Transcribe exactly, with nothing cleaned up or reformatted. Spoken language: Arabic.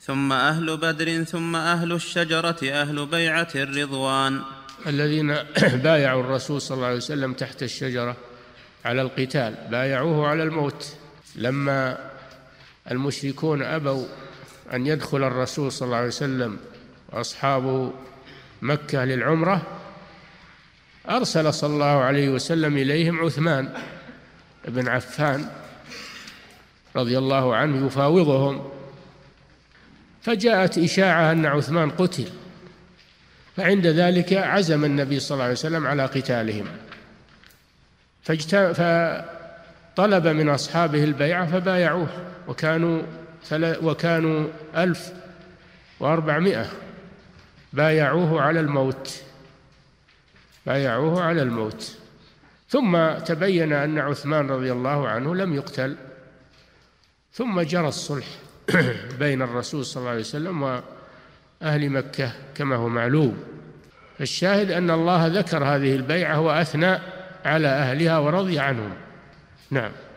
ثم أهل بدر ثم أهل الشجرة أهل بيعة الرضوان الذين بايعوا الرسول صلى الله عليه وسلم تحت الشجرة على القتال، بايعوه على الموت. لما المشركون أبوا أن يدخل الرسول صلى الله عليه وسلم وأصحابه مكة للعمرة، أرسل صلى الله عليه وسلم إليهم عثمان بن عفان رضي الله عنه يفاوضهم، فجاءت إشاعة أن عثمان قتل، فعند ذلك عزم النبي صلى الله عليه وسلم على قتالهم، فطلب من أصحابه البيعة فبايعوه، وكانوا وكانوا ألف وأربعمائة بايعوه على الموت بايعوه على الموت ثم تبين أن عثمان رضي الله عنه لم يقتل، ثم جرى الصلح بين الرسول صلى الله عليه وسلم وأهل مكة كما هو معلوم. الشاهد أن الله ذكر هذه البيعة وأثنى على أهلها ورضي عنهم. نعم.